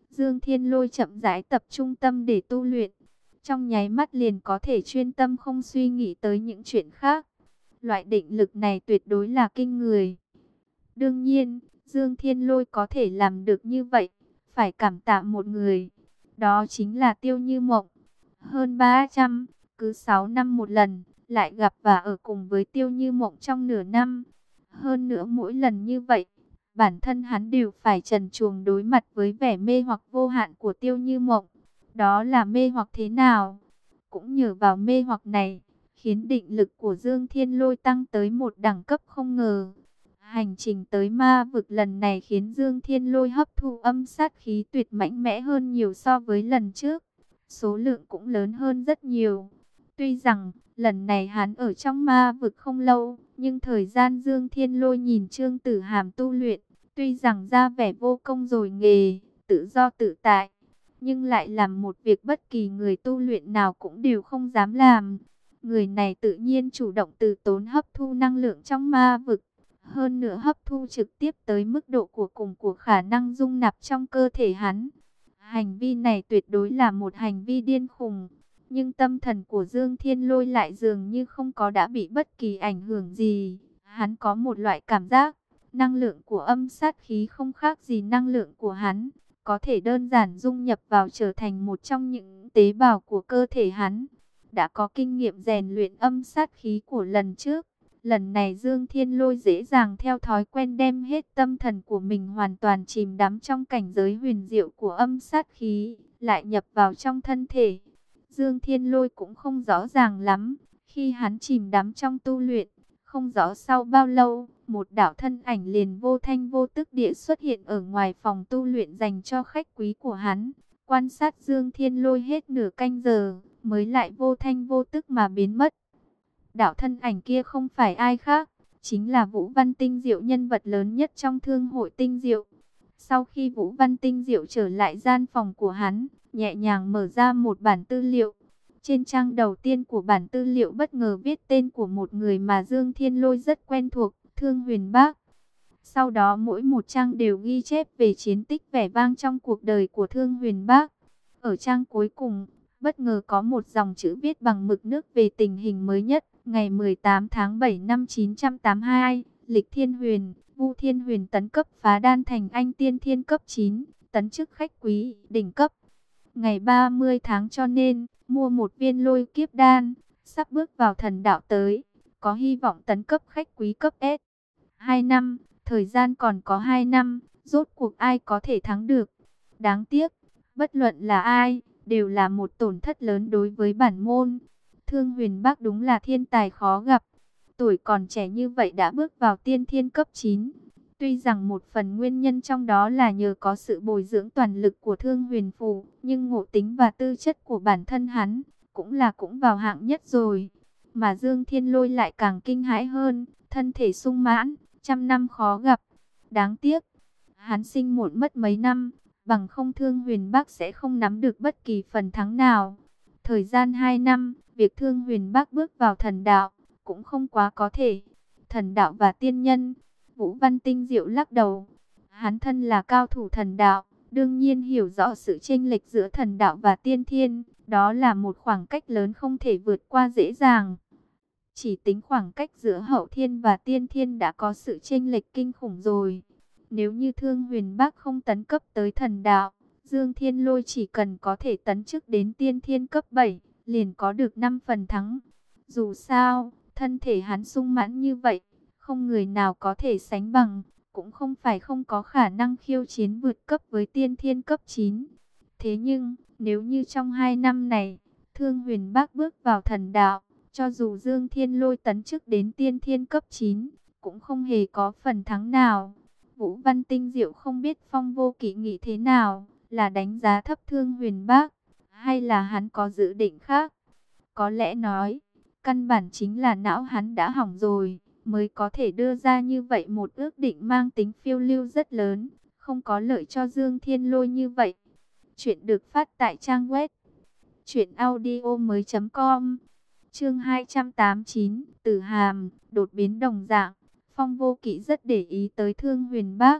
Dương Thiên Lôi chậm rãi tập trung tâm để tu luyện. Trong nháy mắt liền có thể chuyên tâm không suy nghĩ tới những chuyện khác. Loại định lực này tuyệt đối là kinh người. Đương nhiên, Dương Thiên Lôi có thể làm được như vậy, phải cảm tạ một người. Đó chính là Tiêu Như Mộng. Hơn ba trăm, cứ sáu năm một lần, lại gặp và ở cùng với Tiêu Như Mộng trong nửa năm. Hơn nữa mỗi lần như vậy, bản thân hắn đều phải trần truồng đối mặt với vẻ mê hoặc vô hạn của Tiêu Như Mộng. Đó là mê hoặc thế nào? Cũng nhờ vào mê hoặc này, khiến định lực của Dương Thiên Lôi tăng tới một đẳng cấp không ngờ. Hành trình tới ma vực lần này khiến Dương Thiên Lôi hấp thu âm sát khí tuyệt mạnh mẽ hơn nhiều so với lần trước. Số lượng cũng lớn hơn rất nhiều. Tuy rằng, lần này hắn ở trong ma vực không lâu, nhưng thời gian Dương Thiên Lôi nhìn Trương Tử Hàm tu luyện, tuy rằng ra vẻ vô công rồi nghề, tự do tự tại, nhưng lại làm một việc bất kỳ người tu luyện nào cũng đều không dám làm. Người này tự nhiên chủ động từ tốn hấp thu năng lượng trong ma vực. Hơn nữa hấp thu trực tiếp tới mức độ của cùng của khả năng dung nạp trong cơ thể hắn. Hành vi này tuyệt đối là một hành vi điên khùng. Nhưng tâm thần của Dương Thiên Lôi lại dường như không có đã bị bất kỳ ảnh hưởng gì. Hắn có một loại cảm giác, năng lượng của âm sát khí không khác gì năng lượng của hắn. Có thể đơn giản dung nhập vào trở thành một trong những tế bào của cơ thể hắn. Đã có kinh nghiệm rèn luyện âm sát khí của lần trước. Lần này Dương Thiên Lôi dễ dàng theo thói quen đem hết tâm thần của mình hoàn toàn chìm đắm trong cảnh giới huyền diệu của âm sát khí, lại nhập vào trong thân thể. Dương Thiên Lôi cũng không rõ ràng lắm, khi hắn chìm đắm trong tu luyện, không rõ sau bao lâu, một đạo thân ảnh liền vô thanh vô tức địa xuất hiện ở ngoài phòng tu luyện dành cho khách quý của hắn. Quan sát Dương Thiên Lôi hết nửa canh giờ, mới lại vô thanh vô tức mà biến mất. Đạo thân ảnh kia không phải ai khác, chính là Vũ Văn Tinh Diệu, nhân vật lớn nhất trong thương hội Tinh Diệu. Sau khi Vũ Văn Tinh Diệu trở lại gian phòng của hắn, nhẹ nhàng mở ra một bản tư liệu. Trên trang đầu tiên của bản tư liệu bất ngờ viết tên của một người mà Dương Thiên Lôi rất quen thuộc, Thương Huyền Bác. Sau đó mỗi một trang đều ghi chép về chiến tích vẻ vang trong cuộc đời của Thương Huyền Bác. Ở trang cuối cùng, bất ngờ có một dòng chữ viết bằng mực nước về tình hình mới nhất. Ngày mười tám tháng bảy năm chín trăm tám mươi hai, Lịch Thiên Huyền, Vu Thiên Huyền tấn cấp phá đan thành anh tiên thiên cấp chín, tấn chức khách quý, đỉnh cấp. Ngày ba mươi tháng cho nên, mua một viên lôi kiếp đan, sắp bước vào thần đạo tới, có hy vọng tấn cấp khách quý cấp S. hai năm, thời gian còn có hai năm, rốt cuộc ai có thể thắng được. Đáng tiếc, bất luận là ai, đều là một tổn thất lớn đối với bản môn. Thương Huyền Bác đúng là thiên tài khó gặp. Tuổi còn trẻ như vậy đã bước vào tiên thiên cấp chín. Tuy rằng một phần nguyên nhân trong đó là nhờ có sự bồi dưỡng toàn lực của Thương Huyền Phù, nhưng ngộ tính và tư chất của bản thân hắn cũng là cũng vào hạng nhất rồi. Mà Dương Thiên Lôi lại càng kinh hãi hơn, thân thể sung mãn, trăm năm khó gặp. Đáng tiếc, hắn sinh muộn mất mấy năm, bằng không Thương Huyền Bác sẽ không nắm được bất kỳ phần thắng nào. Thời gian hai năm, việc Thương Huyền Bác bước vào thần đạo cũng không quá có thể. Thần đạo và tiên nhân, Vũ Văn Tinh Diệu lắc đầu. Hắn thân là cao thủ thần đạo, đương nhiên hiểu rõ sự chênh lệch giữa thần đạo và tiên thiên, đó là một khoảng cách lớn không thể vượt qua dễ dàng. Chỉ tính khoảng cách giữa hậu thiên và tiên thiên đã có sự chênh lệch kinh khủng rồi. Nếu như Thương Huyền Bác không tấn cấp tới thần đạo, Dương Thiên Lôi chỉ cần có thể tấn chức đến tiên thiên cấp bảy, liền có được năm phần thắng. Dù sao, thân thể hắn sung mãn như vậy, không người nào có thể sánh bằng, cũng không phải không có khả năng khiêu chiến vượt cấp với tiên thiên cấp chín. Thế nhưng, nếu như trong hai năm này, Thương Huyền Bác bước vào thần đạo, cho dù Dương Thiên Lôi tấn chức đến tiên thiên cấp chín, cũng không hề có phần thắng nào. Vũ Văn Tinh Diệu không biết Phong Vô Kỵ nghĩ thế nào, là đánh giá thấp Thương Huyền Bác, hay là hắn có dự định khác. Có lẽ nói, căn bản chính là não hắn đã hỏng rồi, mới có thể đưa ra như vậy một ước định mang tính phiêu lưu rất lớn, không có lợi cho Dương Thiên Lôi như vậy. Chuyện được phát tại trang web truyện audio mới chấm com. Chương hai trăm tám mươi chín, Tử Hàm, đột biến đồng dạng. Phong Vô Kỵ rất để ý tới Thương Huyền Bác.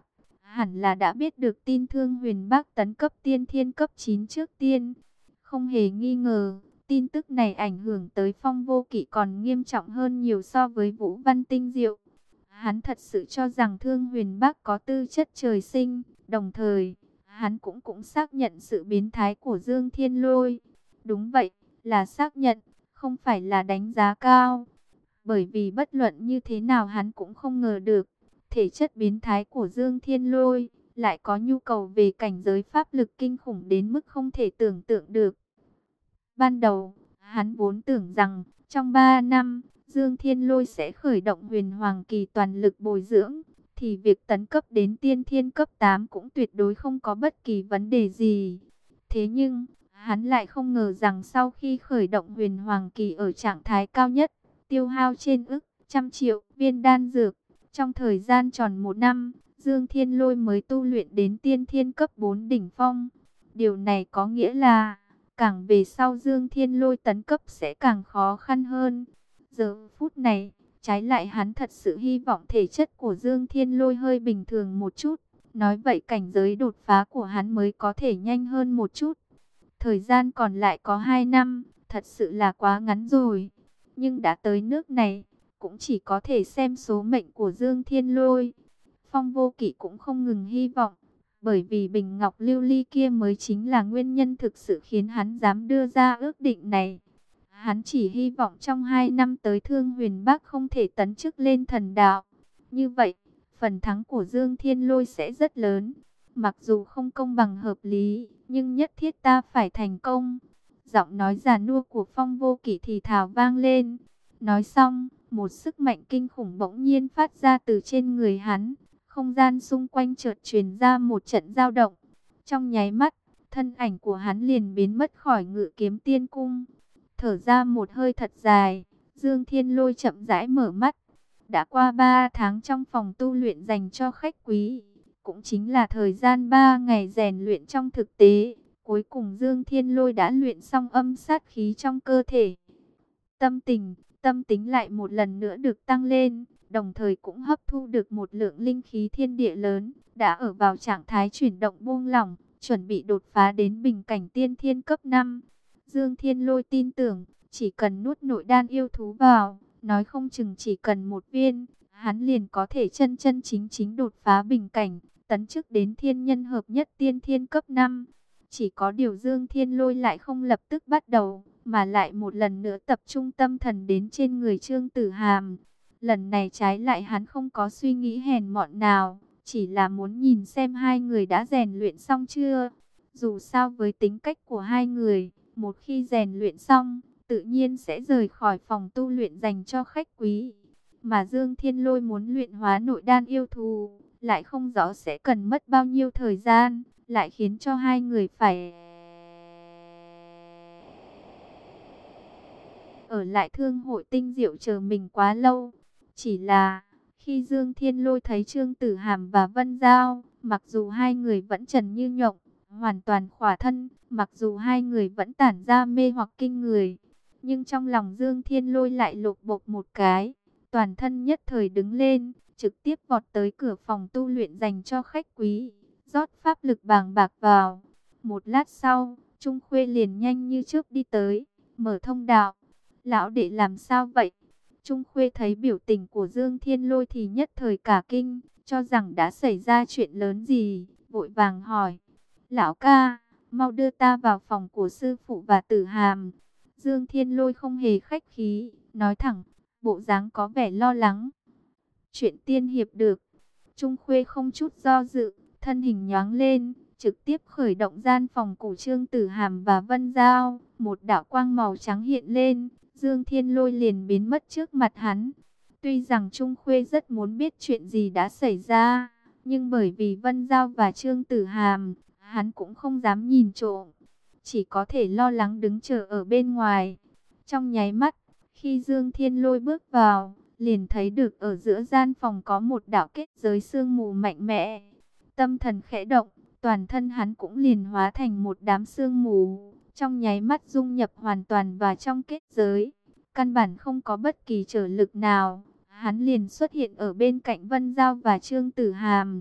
hẳn là đã biết được tin Thương Huyền Bác tấn cấp tiên thiên cấp chín trước tiên. Không hề nghi ngờ, tin tức này ảnh hưởng tới Phong Vô Kỵ còn nghiêm trọng hơn nhiều so với Vũ Văn Tinh Diệu. Hắn thật sự cho rằng Thương Huyền Bác có tư chất trời sinh, đồng thời, hắn cũng cũng xác nhận sự biến thái của Dương Thiên Lôi. Đúng vậy, là xác nhận, không phải là đánh giá cao. Bởi vì bất luận như thế nào hắn cũng không ngờ được, thể chất biến thái của Dương Thiên Lôi lại có nhu cầu về cảnh giới pháp lực kinh khủng đến mức không thể tưởng tượng được. Ban đầu, hắn vốn tưởng rằng trong ba năm, Dương Thiên Lôi sẽ khởi động Huyền Hoàng Kỳ toàn lực bồi dưỡng, thì việc tấn cấp đến tiên thiên cấp tám cũng tuyệt đối không có bất kỳ vấn đề gì. Thế nhưng, hắn lại không ngờ rằng sau khi khởi động Huyền Hoàng Kỳ ở trạng thái cao nhất, tiêu hao trên ức, trăm triệu viên đan dược, trong thời gian tròn một năm, Dương Thiên Lôi mới tu luyện đến tiên thiên cấp bốn đỉnh phong. Điều này có nghĩa là, càng về sau Dương Thiên Lôi tấn cấp sẽ càng khó khăn hơn. Giờ phút này, trái lại hắn thật sự hy vọng thể chất của Dương Thiên Lôi hơi bình thường một chút. Nói vậy cảnh giới đột phá của hắn mới có thể nhanh hơn một chút. Thời gian còn lại có hai năm, thật sự là quá ngắn rồi. Nhưng đã tới nước này, cũng chỉ có thể xem số mệnh của Dương Thiên Lôi. Phong Vô Kỵ cũng không ngừng hy vọng, bởi vì bình ngọc lưu ly kia mới chính là nguyên nhân thực sự khiến hắn dám đưa ra ước định này. Hắn chỉ hy vọng trong hai năm tới Thương Huyền Bác không thể tấn chức lên thần đạo. Như vậy, phần thắng của Dương Thiên Lôi sẽ rất lớn. Mặc dù không công bằng hợp lý, nhưng nhất thiết ta phải thành công. Giọng nói già nua của Phong Vô Kỵ thì thào vang lên. Nói xong, một sức mạnh kinh khủng bỗng nhiên phát ra từ trên người hắn. Không gian xung quanh chợt truyền ra một trận dao động. Trong nháy mắt, thân ảnh của hắn liền biến mất khỏi Ngự Kiếm Tiên Cung. Thở ra một hơi thật dài, Dương Thiên Lôi chậm rãi mở mắt. Đã qua ba tháng trong phòng tu luyện dành cho khách quý, cũng chính là thời gian ba ngày rèn luyện trong thực tế. Cuối cùng Dương Thiên Lôi đã luyện xong âm sát khí trong cơ thể. Tâm tình, tâm tính lại một lần nữa được tăng lên, đồng thời cũng hấp thu được một lượng linh khí thiên địa lớn, đã ở vào trạng thái chuyển động buông lỏng, chuẩn bị đột phá đến bình cảnh tiên thiên cấp năm. Dương Thiên Lôi tin tưởng, chỉ cần nuốt nội đan yêu thú vào, nói không chừng chỉ cần một viên, hắn liền có thể chân chân chính chính đột phá bình cảnh, tấn chức đến thiên nhân hợp nhất tiên thiên cấp năm. Chỉ có điều Dương Thiên Lôi lại không lập tức bắt đầu, mà lại một lần nữa tập trung tâm thần đến trên người Trương Tử Hàm. Lần này trái lại hắn không có suy nghĩ hèn mọn nào, chỉ là muốn nhìn xem hai người đã rèn luyện xong chưa. Dù sao với tính cách của hai người, một khi rèn luyện xong, tự nhiên sẽ rời khỏi phòng tu luyện dành cho khách quý. Mà Dương Thiên Lôi muốn luyện hóa nội đan yêu thú, lại không rõ sẽ cần mất bao nhiêu thời gian, lại khiến cho hai người phải ở lại Thương Hội Tinh Diệu chờ mình quá lâu. Chỉ là, khi Dương Thiên Lôi thấy Trương Tử Hàm và Vân Giao, mặc dù hai người vẫn trần như nhộng, hoàn toàn khỏa thân, mặc dù hai người vẫn tản ra mê hoặc kinh người, nhưng trong lòng Dương Thiên Lôi lại lột bột một cái, toàn thân nhất thời đứng lên, trực tiếp vọt tới cửa phòng tu luyện dành cho khách quý, rót pháp lực bàng bạc vào. Một lát sau, Trung Khuê liền nhanh như trước đi tới, mở thông đạo. Lão đệ làm sao vậy? Trung Khuê thấy biểu tình của Dương Thiên Lôi thì nhất thời cả kinh, cho rằng đã xảy ra chuyện lớn gì, vội vàng hỏi. Lão ca, mau đưa ta vào phòng của sư phụ và Tử Hàm. Dương Thiên Lôi không hề khách khí, nói thẳng, bộ dáng có vẻ lo lắng. Chuyện tiên hiệp được. Trung Khuê không chút do dự, thân hình nhoáng lên, trực tiếp khởi động gian phòng của Trương Tử Hàm và Vân Giao. Một đạo quang màu trắng hiện lên, Dương Thiên Lôi liền biến mất trước mặt hắn. Tuy rằng Trung Khuê rất muốn biết chuyện gì đã xảy ra, nhưng bởi vì Vân Giao và Trương Tử Hàm, hắn cũng không dám nhìn trộm, chỉ có thể lo lắng đứng chờ ở bên ngoài. Trong nháy mắt, khi Dương Thiên Lôi bước vào, liền thấy được ở giữa gian phòng có một đạo kết giới sương mù mạnh mẽ. Tâm thần khẽ động, toàn thân hắn cũng liền hóa thành một đám sương mù, trong nháy mắt dung nhập hoàn toàn vào trong kết giới. Căn bản không có bất kỳ trở lực nào, hắn liền xuất hiện ở bên cạnh Vân Giao và Trương Tử Hàm.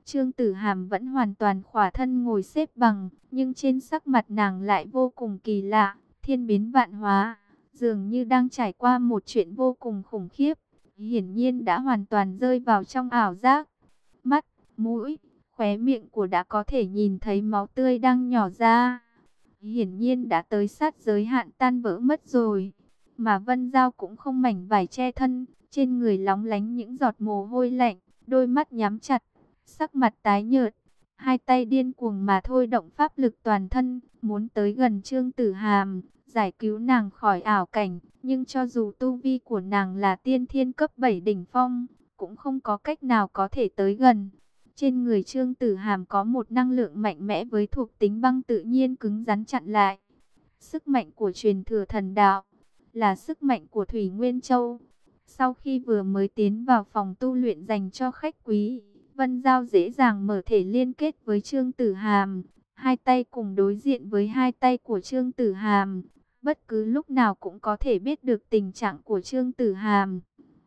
Trương Tử Hàm vẫn hoàn toàn khỏa thân ngồi xếp bằng, nhưng trên sắc mặt nàng lại vô cùng kỳ lạ, thiên biến vạn hóa, dường như đang trải qua một chuyện vô cùng khủng khiếp, hiển nhiên đã hoàn toàn rơi vào trong ảo giác. Mắt, mũi, khóe miệng của đã có thể nhìn thấy máu tươi đang nhỏ ra, hiển nhiên đã tới sát giới hạn tan vỡ mất rồi. Mà Vân Giao cũng không mảnh vải che thân, trên người lóng lánh những giọt mồ hôi lạnh, đôi mắt nhắm chặt, sắc mặt tái nhợt, hai tay điên cuồng mà thôi động pháp lực toàn thân, muốn tới gần Trương Tử Hàm, giải cứu nàng khỏi ảo cảnh. Nhưng cho dù tu vi của nàng là tiên thiên cấp bảy đỉnh phong, cũng không có cách nào có thể tới gần. Trên người Trương Tử Hàm có một năng lượng mạnh mẽ với thuộc tính băng tự nhiên cứng rắn chặn lại. Sức mạnh của truyền thừa thần đạo, là sức mạnh của Thủy Nguyên Châu. Sau khi vừa mới tiến vào phòng tu luyện dành cho khách quý, Vân Giao dễ dàng mở thể liên kết với Trương Tử Hàm, hai tay cùng đối diện với hai tay của Trương Tử Hàm, bất cứ lúc nào cũng có thể biết được tình trạng của Trương Tử Hàm.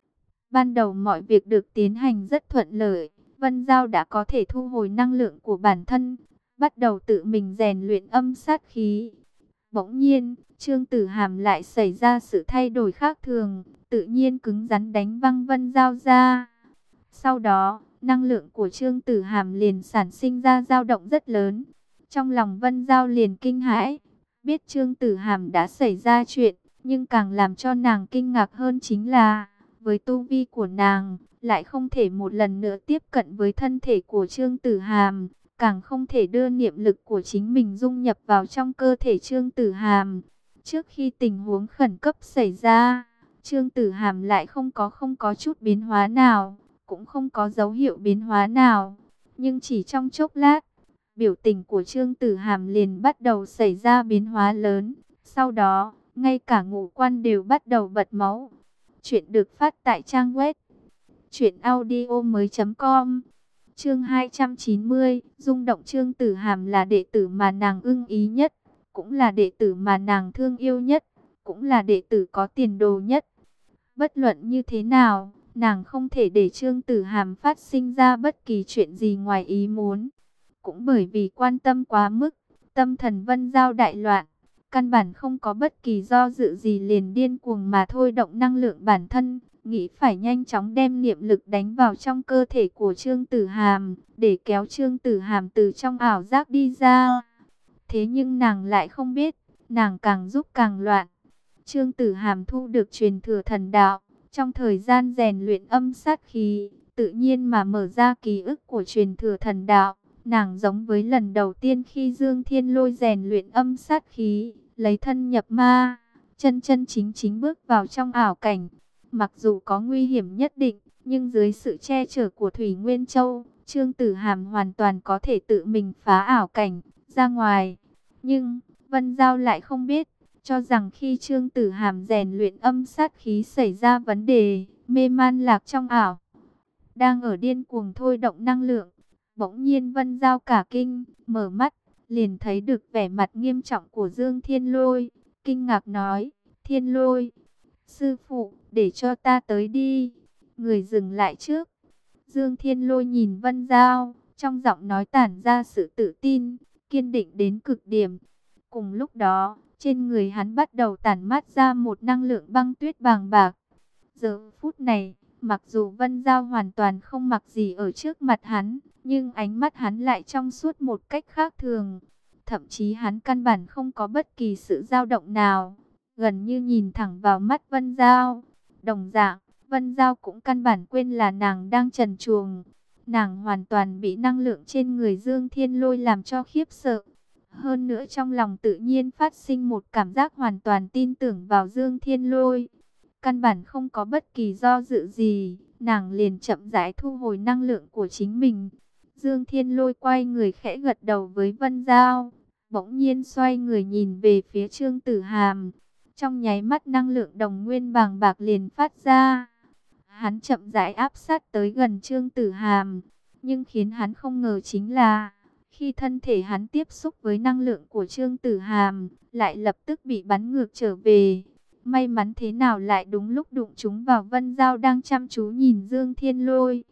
Ban đầu mọi việc được tiến hành rất thuận lợi, Vân Giao đã có thể thu hồi năng lượng của bản thân, bắt đầu tự mình rèn luyện âm sát khí. Bỗng nhiên, Trương Tử Hàm lại xảy ra sự thay đổi khác thường, tự nhiên cứng rắn đánh văng Vân Giao ra. Sau đó, năng lượng của Trương Tử Hàm liền sản sinh ra dao động rất lớn. Trong lòng Vân Giao liền kinh hãi, biết Trương Tử Hàm đã xảy ra chuyện, nhưng càng làm cho nàng kinh ngạc hơn chính là, với tu vi của nàng, lại không thể một lần nữa tiếp cận với thân thể của Trương Tử Hàm, càng không thể đưa niệm lực của chính mình dung nhập vào trong cơ thể Trương Tử Hàm. Trước khi tình huống khẩn cấp xảy ra, Trương Tử Hàm lại không có không có chút biến hóa nào, cũng không có dấu hiệu biến hóa nào. Nhưng chỉ trong chốc lát, biểu tình của Trương Tử Hàm liền bắt đầu xảy ra biến hóa lớn. Sau đó, ngay cả ngũ quan đều bắt đầu bật máu. Chuyện được phát tại trang web truyện audio mới chấm com. Chương hai trăm chín mươi, rung động. Trương Tử Hàm là đệ tử mà nàng ưng ý nhất, cũng là đệ tử mà nàng thương yêu nhất, cũng là đệ tử có tiền đồ nhất. Bất luận như thế nào, nàng không thể để Trương Tử Hàm phát sinh ra bất kỳ chuyện gì ngoài ý muốn. Cũng bởi vì quan tâm quá mức, tâm thần Vân Giao đại loạn, căn bản không có bất kỳ do dự gì liền điên cuồng mà thôi động năng lượng bản thân, nghĩ phải nhanh chóng đem niệm lực đánh vào trong cơ thể của Trương Tử Hàm, để kéo Trương Tử Hàm từ trong ảo giác đi ra. Thế nhưng nàng lại không biết, nàng càng giúp càng loạn. Trương Tử Hàm thu được truyền thừa thần đạo, trong thời gian rèn luyện âm sát khí, tự nhiên mà mở ra ký ức của truyền thừa thần đạo. Nàng giống với lần đầu tiên khi Dương Thiên Lôi rèn luyện âm sát khí, lấy thân nhập ma, chân chân chính chính bước vào trong ảo cảnh. Mặc dù có nguy hiểm nhất định, nhưng dưới sự che chở của Thủy Nguyên Châu, Trương Tử Hàm hoàn toàn có thể tự mình phá ảo cảnh ra ngoài. Nhưng Vân Giao lại không biết, cho rằng khi Trương Tử Hàm rèn luyện âm sát khí xảy ra vấn đề, mê man lạc trong ảo, đang ở điên cuồng thôi động năng lượng. Bỗng nhiên Vân Giao cả kinh, mở mắt, liền thấy được vẻ mặt nghiêm trọng của Dương Thiên Lôi, kinh ngạc nói: Thiên Lôi, sư phụ, để cho ta tới đi. Người dừng lại trước. Dương Thiên Lôi nhìn Vân Giao, trong giọng nói tản ra sự tự tin, kiên định đến cực điểm. Cùng lúc đó, trên người hắn bắt đầu tản mát ra một năng lượng băng tuyết bàng bạc. Giờ phút này, mặc dù Vân Giao hoàn toàn không mặc gì ở trước mặt hắn, nhưng ánh mắt hắn lại trong suốt một cách khác thường. Thậm chí hắn căn bản không có bất kỳ sự dao động nào, gần như nhìn thẳng vào mắt Vân Giao. Đồng dạng, Vân Giao cũng căn bản quên là nàng đang trần truồng. Nàng hoàn toàn bị năng lượng trên người Dương Thiên Lôi làm cho khiếp sợ. Hơn nữa trong lòng tự nhiên phát sinh một cảm giác hoàn toàn tin tưởng vào Dương Thiên Lôi. Căn bản không có bất kỳ do dự gì, nàng liền chậm rãi thu hồi năng lượng của chính mình. Dương Thiên Lôi quay người khẽ gật đầu với Vân Giao, bỗng nhiên xoay người nhìn về phía Trương Tử Hàm. Trong nháy mắt năng lượng đồng nguyên bàng bạc liền phát ra. Hắn chậm rãi áp sát tới gần Trương Tử Hàm, nhưng khiến hắn không ngờ chính là, khi thân thể hắn tiếp xúc với năng lượng của Trương Tử Hàm, lại lập tức bị bắn ngược trở về. May mắn thế nào lại đúng lúc đụng trúng vào Vân Giao đang chăm chú nhìn Dương Thiên Lôi.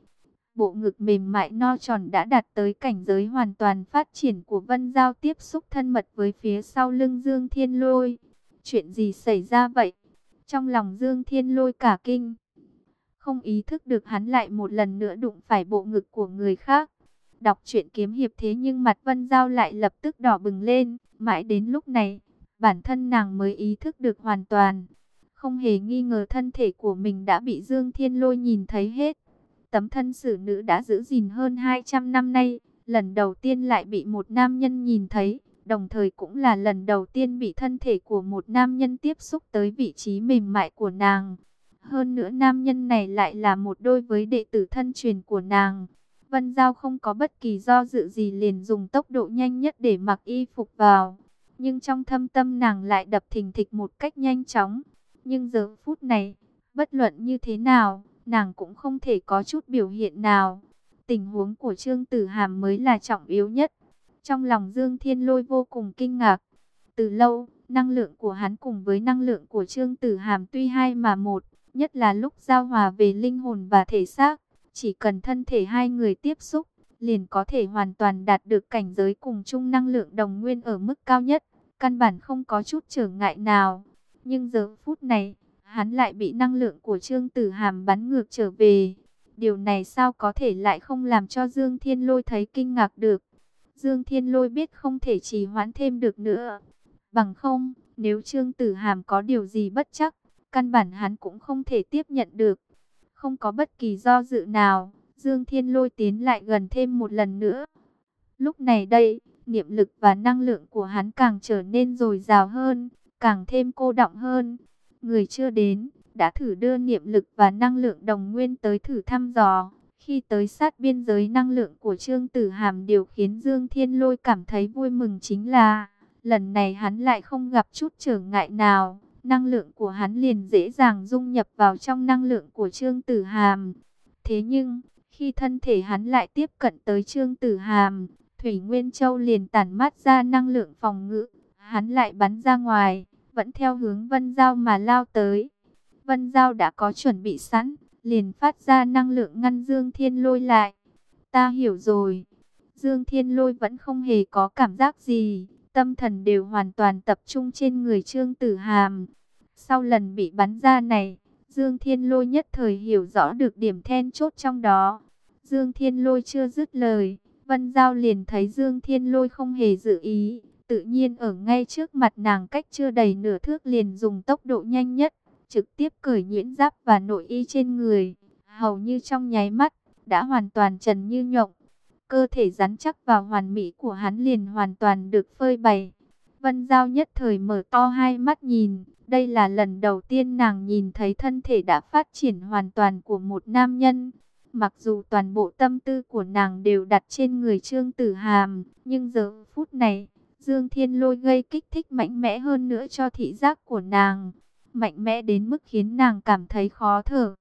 Bộ ngực mềm mại no tròn đã đạt tới cảnh giới hoàn toàn phát triển của Vân Giao, tiếp xúc thân mật với phía sau lưng Dương Thiên Lôi. Chuyện gì xảy ra vậy? Trong lòng Dương Thiên Lôi cả kinh. Không ý thức được hắn lại một lần nữa đụng phải bộ ngực của người khác. Đọc truyện kiếm hiệp thế nhưng mặt Vân Giao lại lập tức đỏ bừng lên. Mãi đến lúc này, bản thân nàng mới ý thức được hoàn toàn. Không hề nghi ngờ thân thể của mình đã bị Dương Thiên Lôi nhìn thấy hết. Tấm thân xử nữ đã giữ gìn hơn hai trăm năm nay, lần đầu tiên lại bị một nam nhân nhìn thấy, đồng thời cũng là lần đầu tiên bị thân thể của một nam nhân tiếp xúc tới vị trí mềm mại của nàng. Hơn nữa nam nhân này lại là một đôi với đệ tử thân truyền của nàng. Vân Giao không có bất kỳ do dự gì liền dùng tốc độ nhanh nhất để mặc y phục vào. Nhưng trong thâm tâm nàng lại đập thình thịch một cách nhanh chóng. Nhưng giờ phút này, bất luận như thế nào, nàng cũng không thể có chút biểu hiện nào. Tình huống của Trương Tử Hàm mới là trọng yếu nhất. Trong lòng Dương Thiên Lôi vô cùng kinh ngạc. Từ lâu, năng lượng của hắn cùng với năng lượng của Trương Tử Hàm tuy hai mà một, nhất là lúc giao hòa về linh hồn và thể xác. Chỉ cần thân thể hai người tiếp xúc, liền có thể hoàn toàn đạt được cảnh giới cùng chung năng lượng đồng nguyên ở mức cao nhất. Căn bản không có chút trở ngại nào. Nhưng giờ phút này, hắn lại bị năng lượng của Trương Tử Hàm bắn ngược trở về. Điều này sao có thể lại không làm cho Dương Thiên Lôi thấy kinh ngạc được. Dương Thiên Lôi biết không thể trì hoãn thêm được nữa. Bằng không, nếu Trương Tử Hàm có điều gì bất chắc, căn bản hắn cũng không thể tiếp nhận được. Không có bất kỳ do dự nào, Dương Thiên Lôi tiến lại gần thêm một lần nữa. Lúc này đây, niệm lực và năng lượng của hắn càng trở nên dồi dào hơn, càng thêm cô đọng hơn. Người chưa đến, đã thử đưa niệm lực và năng lượng đồng nguyên tới thử thăm dò. Khi tới sát biên giới năng lượng của Trương Tử Hàm, điều khiến Dương Thiên Lôi cảm thấy vui mừng chính là lần này hắn lại không gặp chút trở ngại nào. Năng lượng của hắn liền dễ dàng dung nhập vào trong năng lượng của Trương Tử Hàm. Thế nhưng, khi thân thể hắn lại tiếp cận tới Trương Tử Hàm, Thủy Nguyên Châu liền tản mát ra năng lượng phòng ngự. Hắn lại bắn ra ngoài, vẫn theo hướng Vân Giao mà lao tới. Vân Giao đã có chuẩn bị sẵn, liền phát ra năng lượng ngăn Dương Thiên Lôi lại. Ta hiểu rồi. Dương Thiên Lôi vẫn không hề có cảm giác gì, tâm thần đều hoàn toàn tập trung trên người Trương Tử Hàm. Sau lần bị bắn ra này, Dương Thiên Lôi nhất thời hiểu rõ được điểm then chốt trong đó. Dương Thiên Lôi chưa dứt lời, Vân Giao liền thấy Dương Thiên Lôi không hề dự ý, tự nhiên ở ngay trước mặt nàng cách chưa đầy nửa thước liền dùng tốc độ nhanh nhất, trực tiếp cởi nhuyễn giáp và nội y trên người, hầu như trong nháy mắt, đã hoàn toàn trần như nhộng. Cơ thể rắn chắc và hoàn mỹ của hắn liền hoàn toàn được phơi bày. Vân Giao nhất thời mở to hai mắt nhìn, đây là lần đầu tiên nàng nhìn thấy thân thể đã phát triển hoàn toàn của một nam nhân. Mặc dù toàn bộ tâm tư của nàng đều đặt trên người Trương Tử Hàm, nhưng giờ phút này, Dương Thiên Lôi gây kích thích mạnh mẽ hơn nữa cho thị giác của nàng. Mạnh mẽ đến mức khiến nàng cảm thấy khó thở.